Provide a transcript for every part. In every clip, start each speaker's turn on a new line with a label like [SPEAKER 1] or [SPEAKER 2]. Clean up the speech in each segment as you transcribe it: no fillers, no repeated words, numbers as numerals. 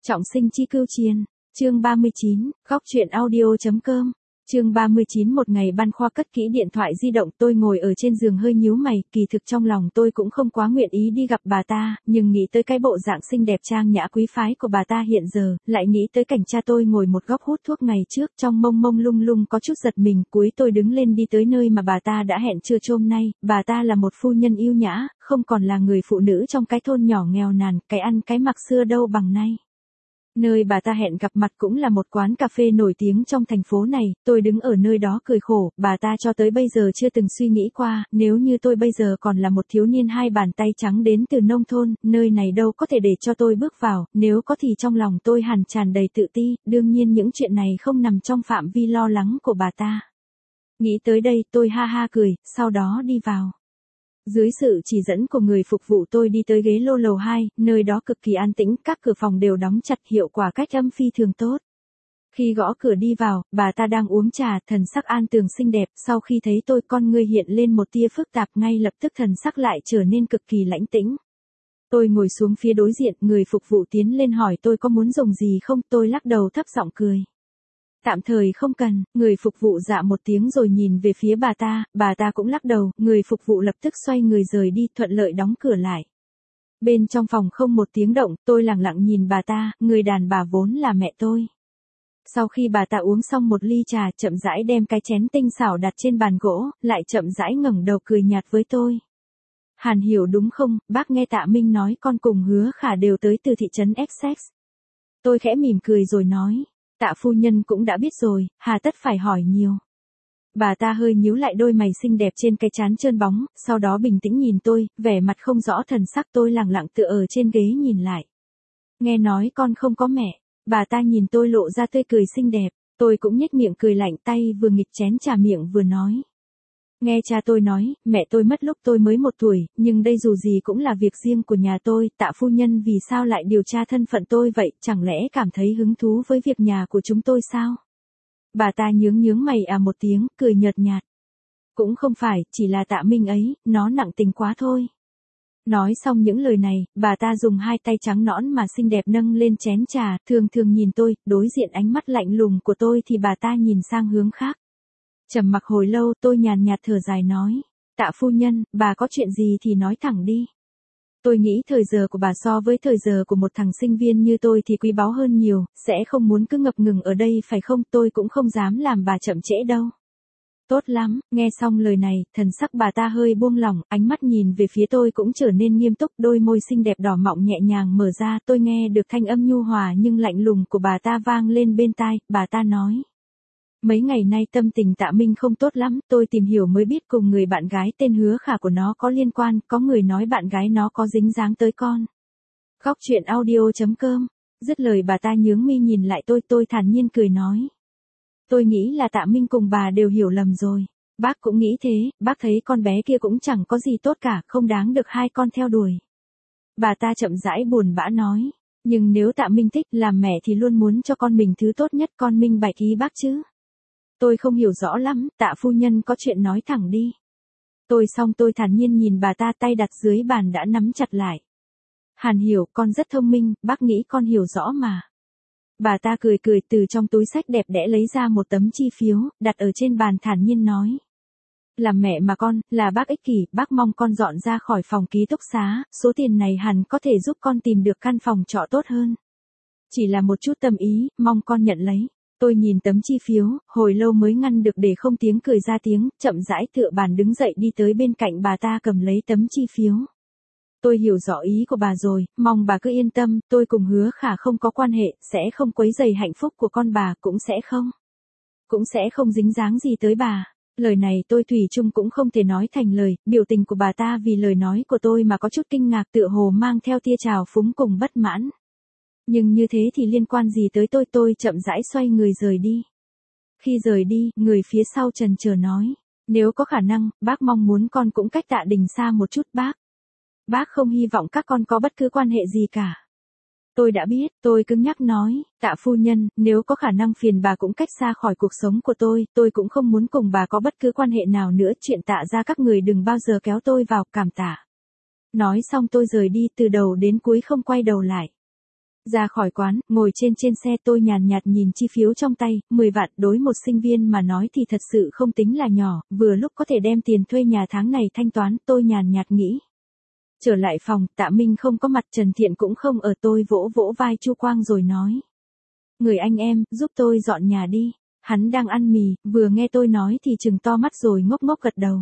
[SPEAKER 1] Trọng sinh chi cưu chiên, chương 39, góc truyện audio.com, chương 39. Một ngày ban khoa cất kỹ điện thoại di động, tôi ngồi ở trên giường hơi nhíu mày, kỳ thực trong lòng tôi cũng không quá nguyện ý đi gặp bà ta, nhưng nghĩ tới cái bộ dạng xinh đẹp trang nhã quý phái của bà ta hiện giờ, lại nghĩ tới cảnh cha tôi ngồi một góc hút thuốc ngày trước, trong mông mông lung lung có chút giật mình, cuối tôi đứng lên đi tới nơi mà bà ta đã hẹn trưa hôm nay. Bà ta là một phu nhân yêu nhã, không còn là người phụ nữ trong cái thôn nhỏ nghèo nàn, cái ăn cái mặc xưa đâu bằng nay. Nơi bà ta hẹn gặp mặt cũng là một quán cà phê nổi tiếng trong thành phố này, tôi đứng ở nơi đó cười khổ, bà ta cho tới bây giờ chưa từng suy nghĩ qua, nếu như tôi bây giờ còn là một thiếu niên hai bàn tay trắng đến từ nông thôn, nơi này đâu có thể để cho tôi bước vào, nếu có thì trong lòng tôi hẳn tràn đầy tự ti, đương nhiên những chuyện này không nằm trong phạm vi lo lắng của bà ta. Nghĩ tới đây tôi ha ha cười, sau đó đi vào. Dưới sự chỉ dẫn của người phục vụ tôi đi tới ghế lô lầu 2, nơi đó cực kỳ an tĩnh, các cửa phòng đều đóng chặt, hiệu quả cách âm phi thường tốt. Khi gõ cửa đi vào, bà ta đang uống trà, thần sắc an tường xinh đẹp, sau khi thấy tôi con ngươi hiện lên một tia phức tạp, ngay lập tức thần sắc lại trở nên cực kỳ lãnh tĩnh. Tôi ngồi xuống phía đối diện, người phục vụ tiến lên hỏi tôi có muốn dùng gì không, tôi lắc đầu thấp giọng cười. Tạm thời không cần, người phục vụ dạ một tiếng rồi nhìn về phía bà ta cũng lắc đầu, người phục vụ lập tức xoay người rời đi, thuận lợi đóng cửa lại. Bên trong phòng không một tiếng động, tôi lặng lặng nhìn bà ta, người đàn bà vốn là mẹ tôi. Sau khi bà ta uống xong một ly trà, chậm rãi đem cái chén tinh xảo đặt trên bàn gỗ, lại chậm rãi ngẩng đầu cười nhạt với tôi. Hàn Hiểu đúng không, bác nghe Tạ Minh nói con cùng Hứa Khả đều tới từ thị trấn Essex. Tôi khẽ mỉm cười rồi nói. Tạ phu nhân cũng đã biết rồi, hà tất phải hỏi nhiều. Bà ta hơi nhíu lại đôi mày xinh đẹp trên cái trán trơn bóng, sau đó bình tĩnh nhìn tôi, vẻ mặt không rõ thần sắc. Tôi lặng lặng tựa ở trên ghế nhìn lại. Nghe nói con không có mẹ, bà ta nhìn tôi lộ ra tươi cười xinh đẹp, tôi cũng nhếch miệng cười lạnh, tay vừa nghịch chén trà miệng vừa nói. Nghe cha tôi nói, mẹ tôi mất lúc tôi mới 1 tuổi, nhưng đây dù gì cũng là việc riêng của nhà tôi, Tạ phu nhân vì sao lại điều tra thân phận tôi vậy, chẳng lẽ cảm thấy hứng thú với việc nhà của chúng tôi sao? Bà ta nhướng mày một tiếng, cười nhợt nhạt. Cũng không phải, chỉ là Tạ Minh ấy, nó nặng tình quá thôi. Nói xong những lời này, bà ta dùng hai tay trắng nõn mà xinh đẹp nâng lên chén trà, thường thường nhìn tôi, đối diện ánh mắt lạnh lùng của tôi thì bà ta nhìn sang hướng khác. Trầm mặc hồi lâu, tôi nhàn nhạt thở dài nói, Tạ phu nhân, bà có chuyện gì thì nói thẳng đi. Tôi nghĩ thời giờ của bà so với thời giờ của một thằng sinh viên như tôi thì quý báu hơn nhiều, sẽ không muốn cứ ngập ngừng ở đây phải không, tôi cũng không dám làm bà chậm trễ đâu. Tốt lắm, nghe xong lời này, thần sắc bà ta hơi buông lỏng, ánh mắt nhìn về phía tôi cũng trở nên nghiêm túc, đôi môi xinh đẹp đỏ mọng nhẹ nhàng mở ra, tôi nghe được thanh âm nhu hòa nhưng lạnh lùng của bà ta vang lên bên tai, bà ta nói. Mấy ngày nay tâm tình Tạ Minh không tốt lắm, tôi tìm hiểu mới biết cùng người bạn gái tên Hứa Khả của nó có liên quan, có người nói bạn gái nó có dính dáng tới con. Góc truyện audio.com, dứt lời bà ta nhướng mi nhìn lại tôi thản nhiên cười nói. Tôi nghĩ là Tạ Minh cùng bà đều hiểu lầm rồi. Bác cũng nghĩ thế, bác thấy con bé kia cũng chẳng có gì tốt cả, không đáng được hai con theo đuổi. Bà ta chậm rãi buồn bã nói. Nhưng nếu Tạ Minh thích làm mẹ thì luôn muốn cho con mình thứ tốt nhất, con minh bạch ý bác chứ. Tôi không hiểu rõ lắm, Tạ phu nhân có chuyện nói thẳng đi. Tôi thản nhiên nhìn bà ta, tay đặt dưới bàn đã nắm chặt lại. Hàn Hiểu, con rất thông minh, bác nghĩ con hiểu rõ mà. Bà ta cười từ trong túi xách đẹp đẽ lấy ra một tấm chi phiếu, đặt ở trên bàn thản nhiên nói. Làm mẹ mà con, là bác ích kỷ, bác mong con dọn ra khỏi phòng ký túc xá, số tiền này hẳn có thể giúp con tìm được căn phòng trọ tốt hơn. Chỉ là một chút tâm ý, mong con nhận lấy. Tôi nhìn tấm chi phiếu, hồi lâu mới ngăn được để không tiếng cười ra tiếng, chậm rãi tựa bàn đứng dậy đi tới bên cạnh bà ta cầm lấy tấm chi phiếu. Tôi hiểu rõ ý của bà rồi, mong bà cứ yên tâm, tôi cùng Hứa Khả không có quan hệ, sẽ không quấy rầy hạnh phúc của con bà, cũng sẽ không dính dáng gì tới bà. Lời này tôi thủy chung cũng không thể nói thành lời, biểu tình của bà ta vì lời nói của tôi mà có chút kinh ngạc, tựa hồ mang theo tia trào phúng cùng bất mãn. Nhưng như thế thì liên quan gì tới tôi chậm rãi xoay người rời đi. Khi rời đi, người phía sau chần chờ nói, nếu có khả năng, bác mong muốn con cũng cách Tạ Đình xa một chút bác. Bác không hy vọng các con có bất cứ quan hệ gì cả. Tôi đã biết, tôi cứng nhắc nói, Tạ phu nhân, nếu có khả năng phiền bà cũng cách xa khỏi cuộc sống của tôi cũng không muốn cùng bà có bất cứ quan hệ nào nữa, chuyện Tạ ra các người đừng bao giờ kéo tôi vào, cảm tạ. Nói xong tôi rời đi, từ đầu đến cuối không quay đầu lại. Ra khỏi quán, ngồi trên xe tôi nhàn nhạt nhìn chi phiếu trong tay, 10 vạn đối một sinh viên mà nói thì thật sự không tính là nhỏ, vừa lúc có thể đem tiền thuê nhà tháng này thanh toán, tôi nhàn nhạt nghĩ. Trở lại phòng, Tạ Minh không có mặt, Trần Thiện cũng không ở, tôi vỗ vỗ vai Chu Quang rồi nói. Người anh em, giúp tôi dọn nhà đi. Hắn đang ăn mì, vừa nghe tôi nói thì trừng to mắt rồi ngốc ngốc gật đầu.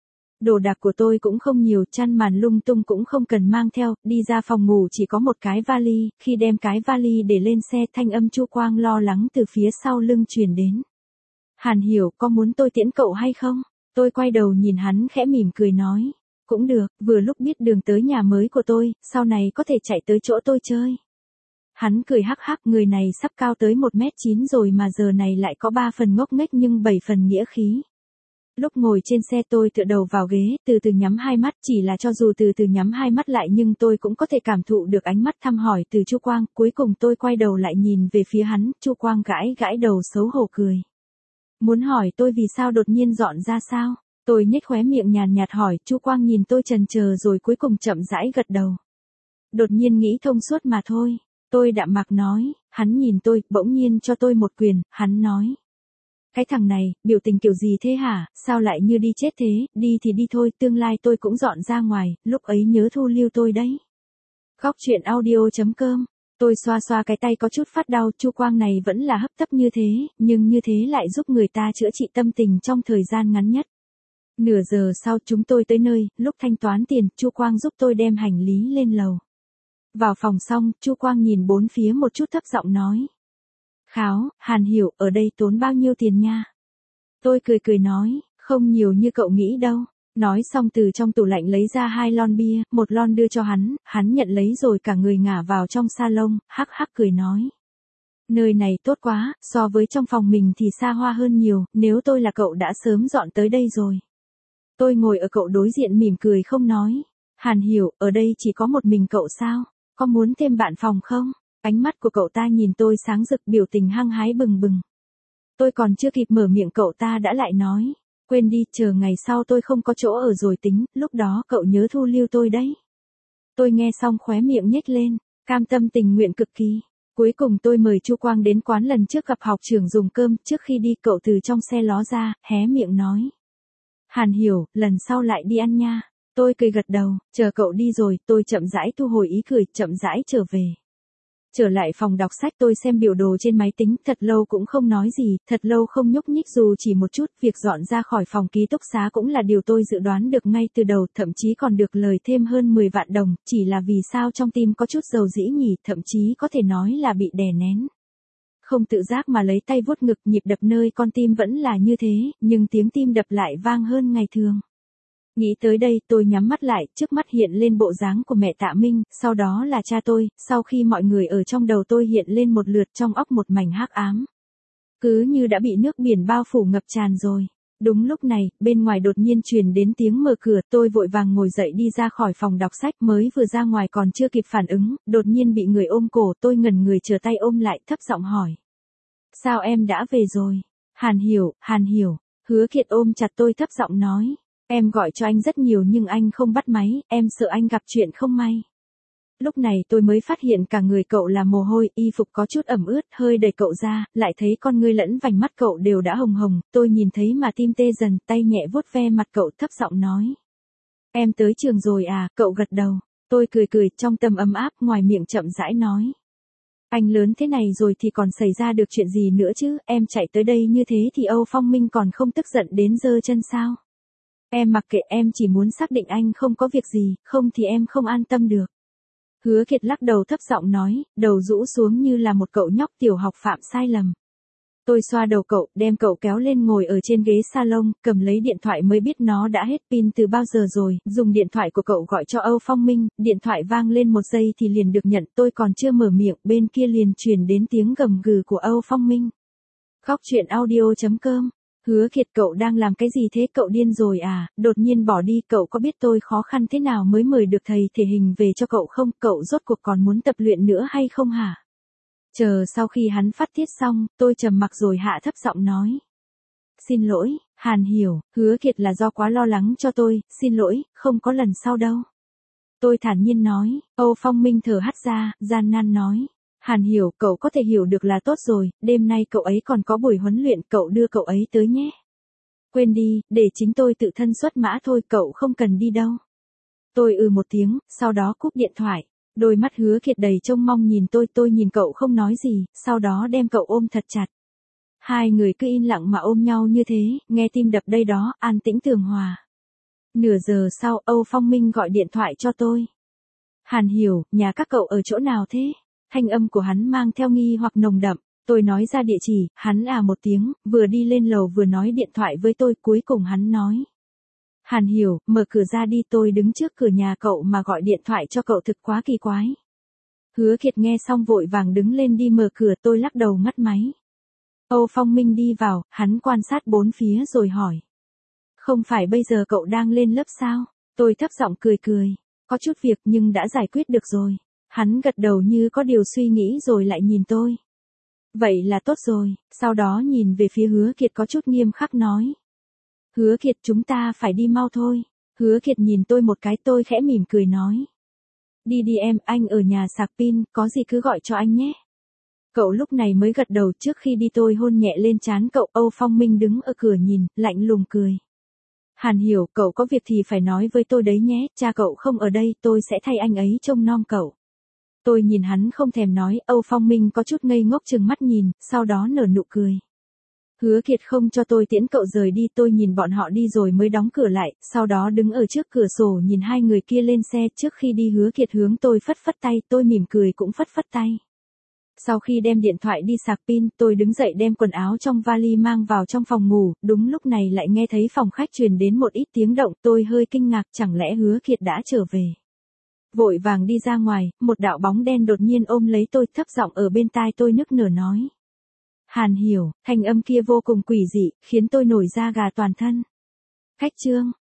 [SPEAKER 1] Đồ đạc của tôi cũng không nhiều, chăn màn lung tung cũng không cần mang theo, đi ra phòng ngủ chỉ có một cái vali, khi đem cái vali để lên xe thanh âm Chu Quang lo lắng từ phía sau lưng truyền đến. Hàn Hiểu, có muốn tôi tiễn cậu hay không? Tôi quay đầu nhìn hắn khẽ mỉm cười nói. Cũng được, vừa lúc biết đường tới nhà mới của tôi, sau này có thể chạy tới chỗ tôi chơi. Hắn cười hắc hắc, người này sắp cao tới 1m9 rồi mà giờ này lại có 3 phần ngốc nghếch nhưng 7 phần nghĩa khí. Lúc ngồi trên xe tôi tựa đầu vào ghế, từ từ nhắm hai mắt, chỉ là cho dù từ từ nhắm hai mắt lại nhưng tôi cũng có thể cảm thụ được ánh mắt thăm hỏi từ Chu Quang, cuối cùng tôi quay đầu lại nhìn về phía hắn, Chu Quang gãi gãi đầu xấu hổ cười. Muốn hỏi tôi vì sao đột nhiên dọn ra sao? Tôi nhếch khóe miệng nhàn nhạt hỏi, Chu Quang nhìn tôi chần chờ rồi cuối cùng chậm rãi gật đầu. Đột nhiên nghĩ thông suốt mà thôi. Tôi đạm mạc nói, hắn nhìn tôi, bỗng nhiên cho tôi một quyền, hắn nói. Cái thằng này, biểu tình kiểu gì thế hả, sao lại như đi chết thế, đi thì đi thôi, tương lai tôi cũng dọn ra ngoài, lúc ấy nhớ thu lưu tôi đấy. Góc truyện audio.com, tôi xoa xoa cái tay có chút phát đau, Chu Quang này vẫn là hấp tấp như thế, nhưng như thế lại giúp người ta chữa trị tâm tình trong thời gian ngắn nhất. Nửa giờ sau chúng tôi tới nơi, lúc thanh toán tiền, Chu Quang giúp tôi đem hành lý lên lầu. Vào phòng xong, Chu Quang nhìn bốn phía một chút thấp giọng nói. Kháo, Hàn Hiểu, ở đây tốn bao nhiêu tiền nha? Tôi cười nói, không nhiều như cậu nghĩ đâu. Nói xong từ trong tủ lạnh lấy ra 2 lon bia, một lon đưa cho hắn nhận lấy rồi cả người ngả vào trong salon, hắc hắc cười nói. Nơi này tốt quá, so với trong phòng mình thì xa hoa hơn nhiều, nếu tôi là cậu đã sớm dọn tới đây rồi. Tôi ngồi ở cậu đối diện mỉm cười không nói. Hàn Hiểu, ở đây chỉ có một mình cậu sao? Có muốn thêm bạn phòng không? Ánh mắt của cậu ta nhìn tôi sáng rực, biểu tình hăng hái bừng bừng. Tôi còn chưa kịp mở miệng cậu ta đã lại nói. Quên đi, chờ ngày sau tôi không có chỗ ở rồi tính, lúc đó cậu nhớ thu lưu tôi đấy. Tôi nghe xong khóe miệng nhếch lên, cam tâm tình nguyện cực kỳ. Cuối cùng tôi mời Chu Quang đến quán lần trước gặp học trưởng dùng cơm, trước khi đi cậu từ trong xe ló ra, hé miệng nói. Hàn Hiểu, lần sau lại đi ăn nha. Tôi cười gật đầu, chờ cậu đi rồi, tôi chậm rãi thu hồi ý cười, chậm rãi trở về. Trở lại phòng đọc sách tôi xem biểu đồ trên máy tính, thật lâu cũng không nói gì, thật lâu không nhúc nhích dù chỉ một chút, việc dọn ra khỏi phòng ký túc xá cũng là điều tôi dự đoán được ngay từ đầu, thậm chí còn được lời thêm hơn 10 vạn đồng, chỉ là vì sao trong tim có chút dầu dĩ nhỉ, thậm chí có thể nói là bị đè nén. Không tự giác mà lấy tay vuốt ngực, nhịp đập nơi con tim vẫn là như thế, nhưng tiếng tim đập lại vang hơn ngày thường. Nghĩ tới đây tôi nhắm mắt lại, trước mắt hiện lên bộ dáng của mẹ Tạ Minh, sau đó là cha tôi, sau khi mọi người ở trong đầu tôi hiện lên một lượt trong óc một mảnh hắc ám. Cứ như đã bị nước biển bao phủ ngập tràn rồi. Đúng lúc này, bên ngoài đột nhiên truyền đến tiếng mở cửa, tôi vội vàng ngồi dậy đi ra khỏi phòng đọc sách, mới vừa ra ngoài còn chưa kịp phản ứng, đột nhiên bị người ôm cổ, tôi ngẩn người trở tay ôm lại, thấp giọng hỏi. Sao em đã về rồi? Hàn Hiểu, Hứa Kiệt ôm chặt tôi thấp giọng nói. Em gọi cho anh rất nhiều nhưng anh không bắt máy, em sợ anh gặp chuyện không may. Lúc này tôi mới phát hiện cả người cậu là mồ hôi, y phục có chút ẩm ướt, hơi đẩy cậu ra, lại thấy con ngươi lẫn vành mắt cậu đều đã hồng hồng, tôi nhìn thấy mà tim tê dần, tay nhẹ vuốt ve mặt cậu thấp giọng nói. Em tới trường rồi à, cậu gật đầu. Tôi cười trong tâm ấm áp, ngoài miệng chậm rãi nói. Anh lớn thế này rồi thì còn xảy ra được chuyện gì nữa chứ, em chạy tới đây như thế thì Âu Phong Minh còn không tức giận đến giơ chân sao? Em mặc kệ, em chỉ muốn xác định anh không có việc gì, không thì em không an tâm được. Hứa Kiệt lắc đầu thấp giọng nói, đầu rũ xuống như là một cậu nhóc tiểu học phạm sai lầm. Tôi xoa đầu cậu, đem cậu kéo lên ngồi ở trên ghế salon, cầm lấy điện thoại mới biết nó đã hết pin từ bao giờ rồi, dùng điện thoại của cậu gọi cho Âu Phong Minh, điện thoại vang lên 1 giây thì liền được nhận, tôi còn chưa mở miệng, bên kia liền truyền đến tiếng gầm gừ của Âu Phong Minh. Góc truyện audio.com. Hứa Kiệt, cậu đang làm cái gì thế, cậu điên rồi à, đột nhiên bỏ đi, cậu có biết tôi khó khăn thế nào mới mời được thầy thể hình về cho cậu không, cậu rốt cuộc còn muốn tập luyện nữa hay không hả? Chờ sau khi hắn phát tiết xong, tôi trầm mặc rồi hạ thấp giọng nói. Xin lỗi, Hàn Hiểu, Hứa Kiệt là do quá lo lắng cho tôi, xin lỗi, không có lần sau đâu. Tôi thản nhiên nói, Âu Phong Minh thở hắt ra, gian nan nói. Hàn Hiểu, cậu có thể hiểu được là tốt rồi, đêm nay cậu ấy còn có buổi huấn luyện, cậu đưa cậu ấy tới nhé. Quên đi, để chính tôi tự thân xuất mã thôi, cậu không cần đi đâu. Tôi một tiếng, sau đó cúp điện thoại. Đôi mắt Hứa Kiệt đầy trông mong nhìn tôi nhìn cậu không nói gì, sau đó đem cậu ôm thật chặt. Hai người cứ im lặng mà ôm nhau như thế, nghe tim đập đây đó, an tĩnh tường hòa. Nửa giờ sau, Âu Phong Minh gọi điện thoại cho tôi. Hàn Hiểu, nhà các cậu ở chỗ nào thế? Thanh âm của hắn mang theo nghi hoặc nồng đậm. Tôi nói ra địa chỉ, hắn một tiếng, vừa đi lên lầu vừa nói điện thoại với tôi, cuối cùng hắn nói. Hàn Hiểu, mở cửa ra đi, tôi đứng trước cửa nhà cậu mà gọi điện thoại cho cậu thực quá kỳ quái. Hứa Kiệt nghe xong vội vàng đứng lên đi mở cửa, tôi lắc đầu ngắt máy. Âu Phong Minh đi vào, hắn quan sát bốn phía rồi hỏi. Không phải bây giờ cậu đang lên lớp sao? Tôi thấp giọng cười cười. Có chút việc nhưng đã giải quyết được rồi. Hắn gật đầu như có điều suy nghĩ rồi lại nhìn tôi. Vậy là tốt rồi, sau đó nhìn về phía Hứa Kiệt có chút nghiêm khắc nói. Hứa Kiệt, chúng ta phải đi mau thôi. Hứa Kiệt nhìn tôi một cái, tôi khẽ mỉm cười nói. Đi đi em, anh ở nhà sạc pin, có gì cứ gọi cho anh nhé. Cậu lúc này mới gật đầu, trước khi đi tôi hôn nhẹ lên trán cậu. Âu Phong Minh đứng ở cửa nhìn, lạnh lùng cười. Hàn Hiểu, cậu có việc thì phải nói với tôi đấy nhé, cha cậu không ở đây, tôi sẽ thay anh ấy trông nom cậu. Tôi nhìn hắn không thèm nói, Âu Phong Minh có chút ngây ngốc chừng mắt nhìn, sau đó nở nụ cười. Hứa Kiệt không cho tôi tiễn cậu rời đi, tôi nhìn bọn họ đi rồi mới đóng cửa lại, sau đó đứng ở trước cửa sổ nhìn hai người kia lên xe. Trước khi đi Hứa Kiệt hướng tôi phất phất tay, tôi mỉm cười cũng phất phất tay. Sau khi đem điện thoại đi sạc pin, tôi đứng dậy đem quần áo trong vali mang vào trong phòng ngủ, đúng lúc này lại nghe thấy phòng khách truyền đến một ít tiếng động, tôi hơi kinh ngạc, chẳng lẽ Hứa Kiệt đã trở về. Vội vàng đi ra ngoài, một đạo bóng đen đột nhiên ôm lấy tôi, thấp giọng ở bên tai tôi nức nở nói. Hàn Hiểu, thanh âm kia vô cùng quỷ dị, khiến tôi nổi da gà toàn thân. Khách chương.